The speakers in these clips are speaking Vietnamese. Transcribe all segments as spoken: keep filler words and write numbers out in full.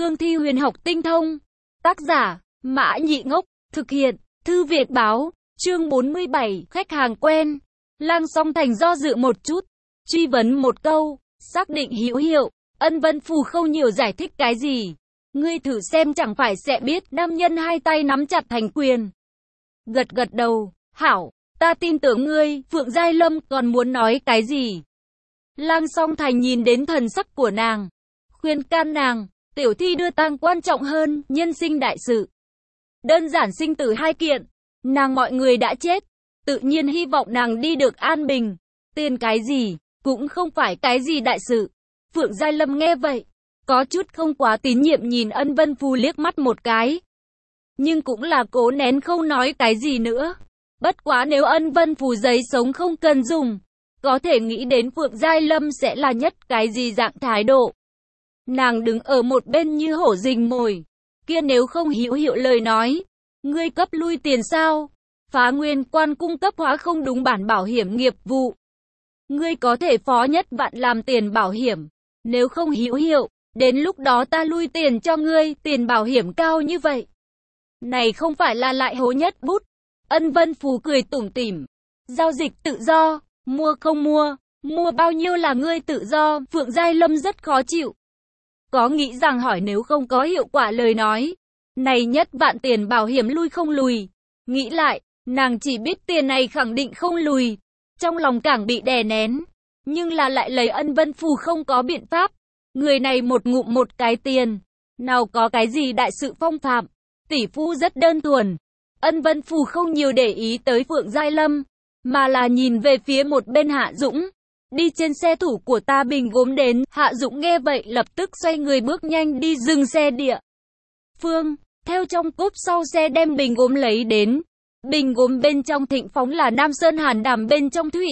cương thi huyền học tinh thông. Tác giả, Mã Nhị Ngốc, thực hiện, Thư Việt Báo, chương bốn mươi bảy, khách hàng quen. Lang Song Thành do dự một chút, truy vấn một câu, xác định hữu hiệu. Ân Vân Phù không nhiều giải thích cái gì. Ngươi thử xem chẳng phải sẽ biết. Nam nhân hai tay nắm chặt thành quyền. Gật gật đầu, hảo, ta tin tưởng ngươi. Phượng Giai Lâm còn muốn nói cái gì? Lang Song Thành nhìn đến thần sắc của nàng, khuyên can nàng, tiểu thi đưa tang quan trọng hơn, nhân sinh đại sự. Đơn giản sinh tử hai kiện, nàng mọi người đã chết, tự nhiên hy vọng nàng đi được an bình. Tiền cái gì, cũng không phải cái gì đại sự. Phượng Giai Lâm nghe vậy, có chút không quá tín nhiệm nhìn Ân Vân Phù liếc mắt một cái. Nhưng cũng là cố nén không nói cái gì nữa. Bất quá nếu Ân Vân Phù giấy sống không cần dùng, có thể nghĩ đến Phượng Giai Lâm sẽ là nhất cái gì dạng thái độ. Nàng đứng ở một bên như hổ rình mồi. Kia nếu không hữu hiệu lời nói, ngươi cấp lui tiền sao? Phá Nguyên Quan cung cấp hóa không đúng bản bảo hiểm nghiệp vụ. Ngươi có thể phó nhất vạn làm tiền bảo hiểm. Nếu không hữu hiệu, đến lúc đó ta lui tiền cho ngươi, tiền bảo hiểm cao như vậy. Này không phải là lại hố nhất bút. Ân Vân Phù cười tủm tỉm. Giao dịch tự do, mua không mua, mua bao nhiêu là ngươi tự do. Phượng Giai Lâm rất khó chịu. Có nghĩ rằng hỏi nếu không có hiệu quả lời nói. Này nhất vạn tiền bảo hiểm lui không lùi. Nghĩ lại, nàng chỉ biết tiền này khẳng định không lùi. Trong lòng càng bị đè nén. Nhưng là lại lấy Ân Vân Phù không có biện pháp. Người này một ngụm một cái tiền. Nào có cái gì đại sự phong phạm. Tỷ phu rất đơn thuần. Ân Vân Phù không nhiều để ý tới Phượng Giai Lâm. Mà là nhìn về phía một bên Hạ Dũng. Đi trên xe thủ của ta bình gốm đến. Hạ Dũng nghe vậy lập tức xoay người bước nhanh đi dừng xe địa phương. Theo trong cốp sau xe đem bình gốm lấy đến. Bình gốm bên trong thịnh phóng là Nam Sơn Hàn Đàm bên trong thủy.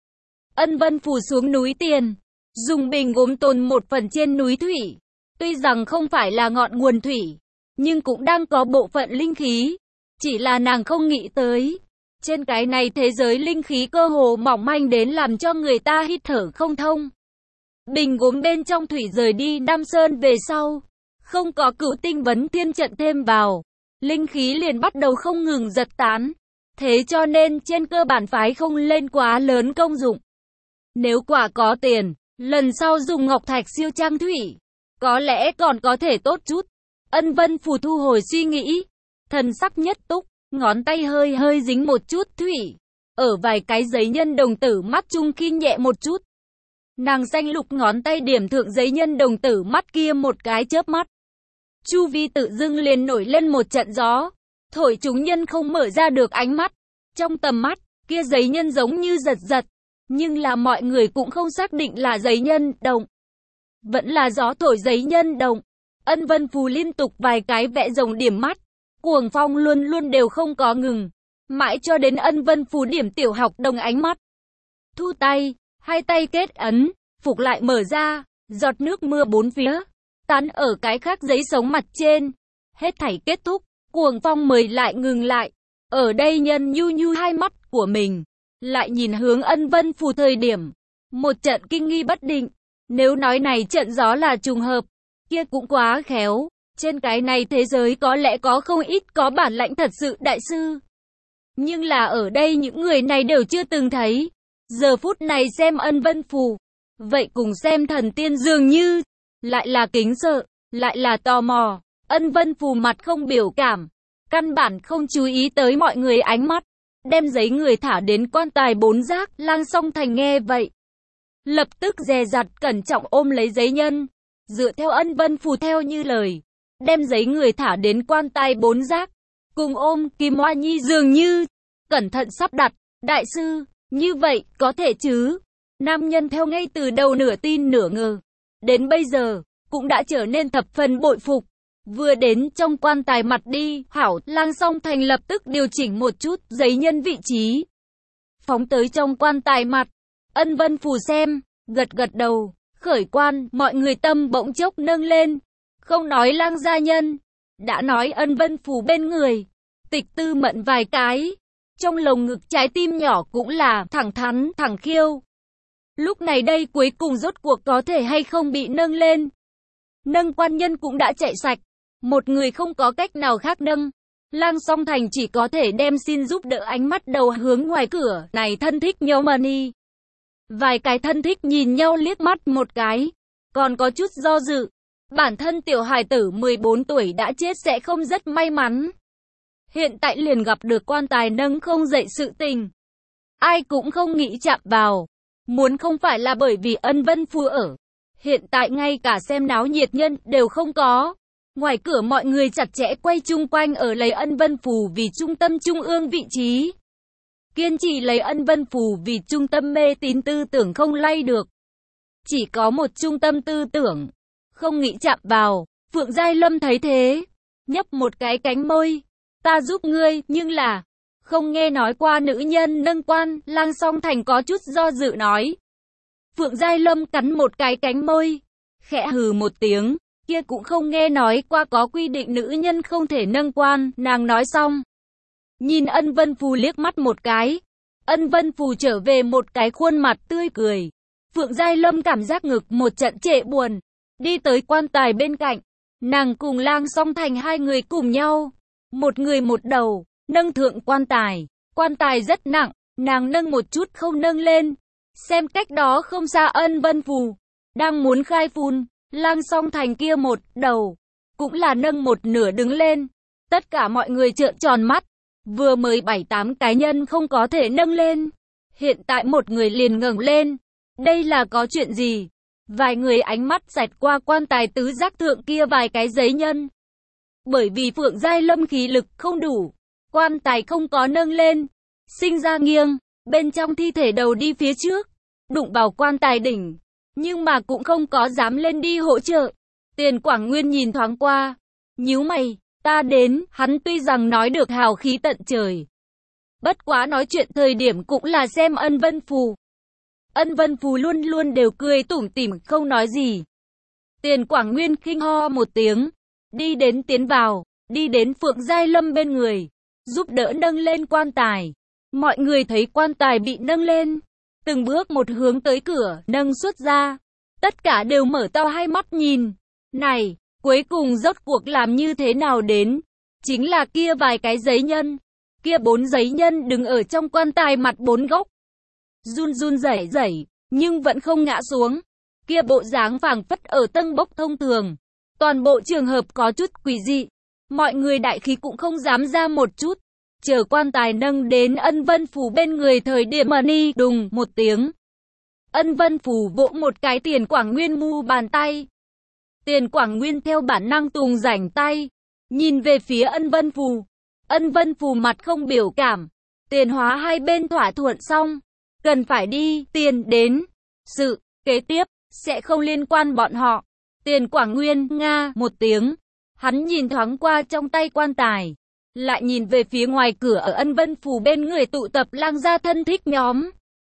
Ân Vân Phù xuống núi tiền. Dùng bình gốm tồn một phần trên núi thủy. Tuy rằng không phải là ngọn nguồn thủy. Nhưng cũng đang có bộ phận linh khí. Chỉ là nàng không nghĩ tới. Trên cái này thế giới linh khí cơ hồ mỏng manh đến làm cho người ta hít thở không thông. Bình gốm bên trong thủy rời đi Nam Sơn về sau. Không có Cửu Tinh Vấn Thiên trận thêm vào. Linh khí liền bắt đầu không ngừng giật tán. Thế cho nên trên cơ bản phái không lên quá lớn công dụng. Nếu quả có tiền, lần sau dùng ngọc thạch siêu trang thủy. Có lẽ còn có thể tốt chút. Ân Vân Phù thu hồi suy nghĩ. Thần sắc nhất túc. Ngón tay hơi hơi dính một chút thủy. Ở vài cái giấy nhân đồng tử mắt trung khi nhẹ một chút. Nàng xanh lục ngón tay điểm thượng giấy nhân đồng tử mắt kia một cái chớp mắt. Chu vi tự dưng liền nổi lên một trận gió. Thổi chúng nhân không mở ra được ánh mắt. Trong tầm mắt, kia giấy nhân giống như giật giật. Nhưng là mọi người cũng không xác định là giấy nhân đồng. Vẫn là gió thổi giấy nhân đồng. Ân Vân Phù liên tục vài cái vẽ rồng điểm mắt. Cuồng phong luôn luôn đều không có ngừng. Mãi cho đến Ân Vân Phù điểm tiểu học đồng ánh mắt. Thu tay, hai tay kết ấn, phục lại mở ra, giọt nước mưa bốn phía, tán ở cái khác giấy sống mặt trên. Hết thảy kết thúc, cuồng phong mới lại ngừng lại. Ở đây nhân nhu nhu hai mắt của mình, lại nhìn hướng Ân Vân Phù thời điểm. Một trận kinh nghi bất định. Nếu nói này trận gió là trùng hợp, kia cũng quá khéo. Trên cái này thế giới có lẽ có không ít có bản lãnh thật sự đại sư. Nhưng là ở đây những người này đều chưa từng thấy. Giờ phút này xem Ân Vân Phù. Vậy cùng xem thần tiên dường như. Lại là kính sợ, lại là tò mò. Ân Vân Phù mặt không biểu cảm. Căn bản không chú ý tới mọi người ánh mắt. Đem giấy người thả đến quan tài bốn giác. Lang Song Thành nghe vậy. Lập tức dè dặt cẩn trọng ôm lấy giấy nhân. Dựa theo Ân Vân Phù theo như lời. Đem giấy người thả đến quan tài bốn giác. Cùng ôm Kim Hoa Nhi dường như. Cẩn thận sắp đặt. Đại sư, như vậy có thể chứ? Nam nhân theo ngay từ đầu nửa tin nửa ngờ. Đến bây giờ, cũng đã trở nên thập phần bội phục. Vừa đến trong quan tài mặt đi, hảo, Lang Song Thành lập tức điều chỉnh một chút giấy nhân vị trí. Phóng tới trong quan tài mặt. Ân Vân Phù xem, gật gật đầu, khởi quan, mọi người tâm bỗng chốc nâng lên. Không nói Lang gia nhân, đã nói Ân Vân Phù bên người. Tịch Tư Mận vài cái. Trong lồng ngực trái tim nhỏ cũng là thẳng thắn, thẳng khiêu. Lúc này đây cuối cùng rốt cuộc có thể hay không bị nâng lên. Nâng quan nhân cũng đã chạy sạch. Một người không có cách nào khác nâng. Lang Song Thành chỉ có thể đem xin giúp đỡ, ánh mắt đầu hướng ngoài cửa. Này thân thích nhóm Money. Vài cái thân thích nhìn nhau liếc mắt một cái. Còn có chút do dự. Bản thân tiểu hài tử mười bốn tuổi đã chết sẽ không rất may mắn. Hiện tại liền gặp được quan tài nâng không dậy sự tình. Ai cũng không nghĩ chạm vào. Muốn không phải là bởi vì Ân Vân Phù ở. Hiện tại ngay cả xem náo nhiệt nhân đều không có. Ngoài cửa mọi người chặt chẽ quay chung quanh ở lấy Ân Vân Phù vì trung tâm trung ương vị trí. Kiên trì lấy Ân Vân Phù vì trung tâm mê tín tư tưởng không lay được. Chỉ có một trung tâm tư tưởng. Không nghĩ chạm vào. Phượng Giai Lâm thấy thế. Nhấp một cái cánh môi. Ta giúp ngươi, nhưng là... Không nghe nói qua nữ nhân nâng quan. Lang Song Thành có chút do dự nói. Phượng Giai Lâm cắn một cái cánh môi. Khẽ hừ một tiếng. Kia cũng không nghe nói qua có quy định nữ nhân không thể nâng quan. Nàng nói xong. Nhìn Ân Vân Phù liếc mắt một cái. Ân Vân Phù trở về một cái khuôn mặt tươi cười. Phượng Giai Lâm cảm giác ngực một trận trệ buồn. Đi tới quan tài bên cạnh. Nàng cùng Lang Song Thành hai người cùng nhau. Một người một đầu. Nâng thượng quan tài. Quan tài rất nặng. Nàng nâng một chút không nâng lên. Xem cách đó không xa Ân Vân Phù. Đang muốn khai phun. Lang Song Thành kia một đầu. Cũng là nâng một nửa đứng lên. Tất cả mọi người trợn tròn mắt. Vừa mới bảy tám cá nhân không có thể nâng lên. Hiện tại một người liền ngẩng lên. Đây là có chuyện gì? Vài người ánh mắt xẹt qua quan tài tứ giác thượng kia vài cái giấy nhân. Bởi vì Phượng Giai Lâm khí lực không đủ. Quan tài không có nâng lên. Sinh ra nghiêng. Bên trong thi thể đầu đi phía trước. Đụng vào quan tài đỉnh. Nhưng mà cũng không có dám lên đi hỗ trợ. Tiền Quảng Nguyên nhìn thoáng qua. Nhíu mày. Ta đến. Hắn tuy rằng nói được hào khí tận trời. Bất quá nói chuyện thời điểm cũng là xem Ân Vân Phù. Ân Vân Phù luôn luôn đều cười tủm tỉm không nói gì. Tiền Quảng Nguyên khinh ho một tiếng. Đi đến tiến vào. Đi đến Phượng Giai Lâm bên người. Giúp đỡ nâng lên quan tài. Mọi người thấy quan tài bị nâng lên. Từng bước một hướng tới cửa, nâng xuất ra. Tất cả đều mở to hai mắt nhìn. Này, cuối cùng rốt cuộc làm như thế nào đến? Chính là kia vài cái giấy nhân. Kia bốn giấy nhân đứng ở trong quan tài mặt bốn góc. Run run rẩy rẩy, nhưng vẫn không ngã xuống. Kia bộ dáng phảng phất ở tân bốc thông thường. Toàn bộ trường hợp có chút quỷ dị. Mọi người đại khí cũng không dám ra một chút. Chờ quan tài nâng đến Ân Vân Phù bên người thời điểm Money đùng một tiếng. Ân Vân Phù vỗ một cái Tiền Quảng Nguyên mu bàn tay. Tiền Quảng Nguyên theo bản năng tùng rảnh tay. Nhìn về phía Ân Vân Phù. Ân Vân Phù mặt không biểu cảm. Tiền hóa hai bên thỏa thuận xong. Cần phải đi, tiền đến. Sự, kế tiếp, sẽ không liên quan bọn họ. Tiền Quảng Nguyên, nga, một tiếng. Hắn nhìn thoáng qua trong tay quan tài. Lại nhìn về phía ngoài cửa ở Ân Vân Phù bên người tụ tập Lang gia thân thích nhóm.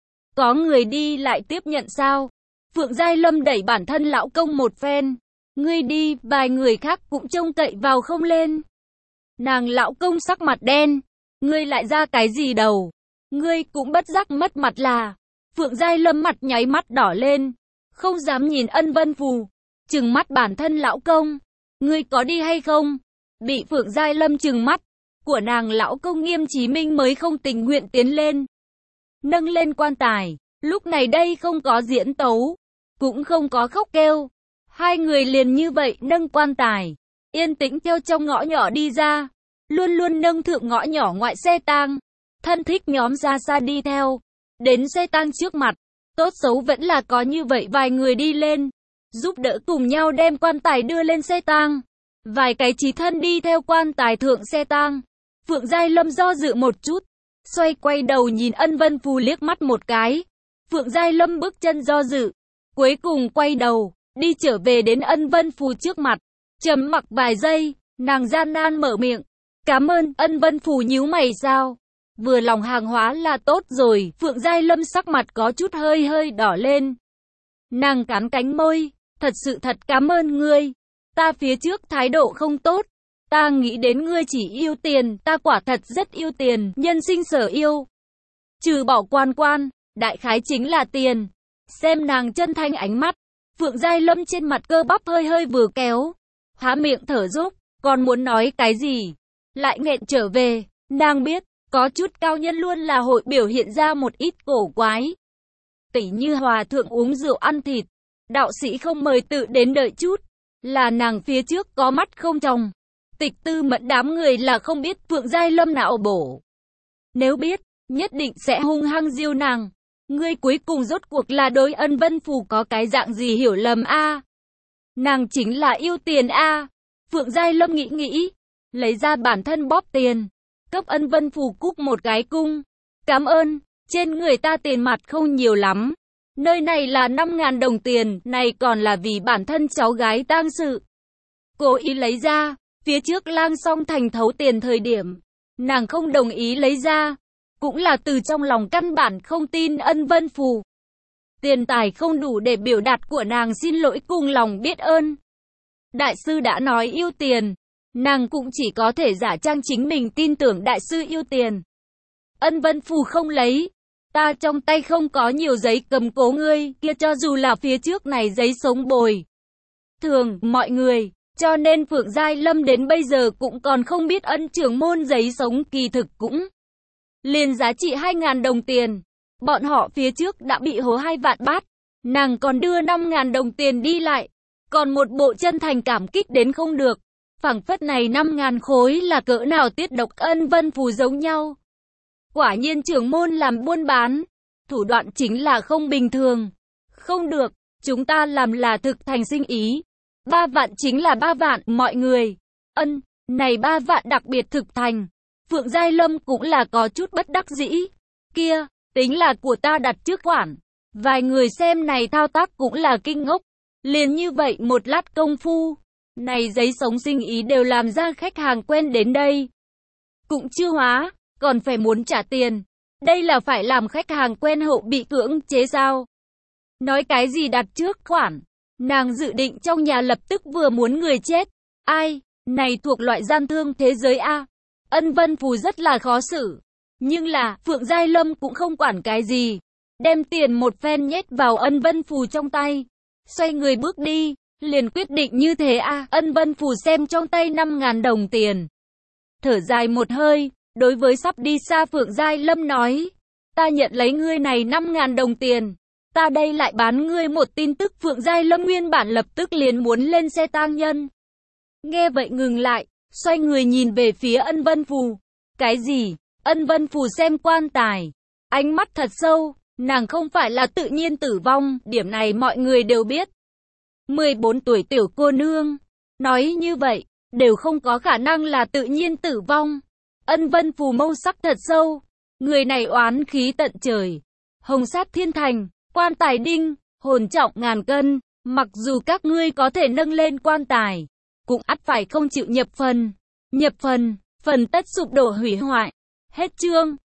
Có người đi lại tiếp nhận sao? Phượng Giai Lâm đẩy bản thân lão công một phen. Ngươi đi, vài người khác cũng trông cậy vào không lên. Nàng lão công sắc mặt đen. Ngươi lại ra cái gì đầu? Ngươi cũng bất giác mất mặt là. Phượng Giai Lâm mặt nháy mắt đỏ lên. Không dám nhìn Ân Vân Phù. Trừng mắt bản thân lão công. Ngươi có đi hay không? Bị Phượng Giai Lâm trừng mắt. Của nàng lão công Nghiêm Chí Minh mới không tình nguyện tiến lên. Nâng lên quan tài. Lúc này đây không có diễn tấu. Cũng không có khóc kêu. Hai người liền như vậy nâng quan tài. Yên tĩnh theo trong ngõ nhỏ đi ra. Luôn luôn nâng thượng ngõ nhỏ ngoại xe tang. Thân thích nhóm ra xa đi theo. Đến xe tang trước mặt. Tốt xấu vẫn là có như vậy vài người đi lên. Giúp đỡ cùng nhau đem quan tài đưa lên xe tang. Vài cái chí thân đi theo quan tài thượng xe tang. Phượng Giai Lâm do dự một chút. Xoay quay đầu nhìn Ân Vân Phù liếc mắt một cái. Phượng Giai Lâm bước chân do dự. Cuối cùng quay đầu. Đi trở về đến Ân Vân Phù trước mặt. Trầm mặc vài giây. Nàng gian nan mở miệng. Cảm ơn. Ân Vân Phù nhíu mày sao? Vừa lòng hàng hóa là tốt rồi. Phượng Giai Lâm sắc mặt có chút hơi hơi đỏ lên. Nàng cắn cánh môi. Thật sự thật cảm ơn ngươi. Ta phía trước thái độ không tốt. Ta nghĩ đến ngươi chỉ yêu tiền. Ta quả thật rất yêu tiền. Nhân sinh sở yêu. Trừ bỏ quan quan. Đại khái chính là tiền. Xem nàng chân thanh ánh mắt. Phượng Giai Lâm trên mặt cơ bắp hơi hơi vừa kéo, há miệng thở dốc, còn muốn nói cái gì, lại nghẹn trở về, nàng biết, có chút cao nhân luôn là hội biểu hiện ra một ít cổ quái. Tỉ như hòa thượng uống rượu ăn thịt, đạo sĩ không mời tự đến đợi chút, là nàng phía trước có mắt không tròng. Tịch Tư Mẫn đám người là không biết Phượng Giai Lâm não bổ. Nếu biết, nhất định sẽ hung hăng diêu nàng. Ngươi cuối cùng rốt cuộc là đối Ân Vân Phù có cái dạng gì hiểu lầm a? Nàng chính là yêu tiền a. Phượng Giai Lâm nghĩ nghĩ, lấy ra bản thân bóp tiền, cấp Ân Vân Phù cúc một cái cung. Cảm ơn, trên người ta tiền mặt không nhiều lắm. Nơi này là năm ngàn đồng tiền, này còn là vì bản thân cháu gái tang sự. Cố ý lấy ra, phía trước Lang Song Thành thấu tiền thời điểm, nàng không đồng ý lấy ra, cũng là từ trong lòng căn bản không tin Ân Vân Phù. Tiền tài không đủ để biểu đạt của nàng xin lỗi cùng lòng biết ơn. Đại sư đã nói yêu tiền, nàng cũng chỉ có thể giả trang chính mình tin tưởng đại sư yêu tiền. Ân Vân Phù không lấy, ta trong tay không có nhiều giấy cầm cố ngươi, kia cho dù là phía trước này giấy sống bồi thường mọi người, cho nên Phượng Giai Lâm đến bây giờ cũng còn không biết Ân trưởng môn giấy sống kỳ thực cũng liền giá trị hai ngàn đồng tiền. Bọn họ phía trước đã bị hố hai vạn bát, nàng còn đưa năm ngàn đồng tiền đi lại, còn một bộ chân thành cảm kích đến không được. Phảng phất này năm ngàn khối là cỡ nào tiết độc. Ân Vân Phù giống nhau. Quả nhiên trưởng môn làm buôn bán, thủ đoạn chính là không bình thường. Không được, chúng ta làm là thực thành sinh ý. Ba vạn chính là ba vạn, mọi người. Ân, này ba vạn đặc biệt thực thành. Phượng Giai Lâm cũng là có chút bất đắc dĩ. Kia, tính là của ta đặt trước khoản. Vài người xem này thao tác cũng là kinh ngốc. Liền như vậy một lát công phu, này giấy sống sinh ý đều làm ra khách hàng quen đến đây. Cũng chưa hóa, còn phải muốn trả tiền. Đây là phải làm khách hàng quen hậu bị cưỡng chế sao? Nói cái gì đặt trước khoản? Nàng dự định trong nhà lập tức vừa muốn người chết. Ai? Này thuộc loại gian thương thế giới A. Ân Vân Phù rất là khó xử. Nhưng là, Phượng Giai Lâm cũng không quản cái gì. Đem tiền một phen nhét vào Ân Vân Phù trong tay. Xoay người bước đi, liền quyết định như thế A. Ân Vân Phù xem trong tay năm ngàn đồng tiền. Thở dài một hơi, đối với sắp đi xa Phượng Giai Lâm nói. Ta nhận lấy ngươi này năm ngàn đồng tiền. Ta đây lại bán ngươi một tin tức. Phượng Giai Lâm nguyên bản lập tức liền muốn lên xe tang nhân. Nghe vậy ngừng lại, xoay người nhìn về phía Ân Vân Phù. Cái gì? Ân Vân Phù xem quan tài, ánh mắt thật sâu, nàng không phải là tự nhiên tử vong, điểm này mọi người đều biết. mười bốn tuổi tiểu cô nương, nói như vậy, đều không có khả năng là tự nhiên tử vong. Ân Vân Phù mâu sắc thật sâu, người này oán khí tận trời, hồng sát thiên thành, quan tài đinh, hồn trọng ngàn cân, mặc dù các ngươi có thể nâng lên quan tài, cũng ắt phải không chịu nhập phần, nhập phần, phần tất sụp đổ hủy hoại. Hết chương.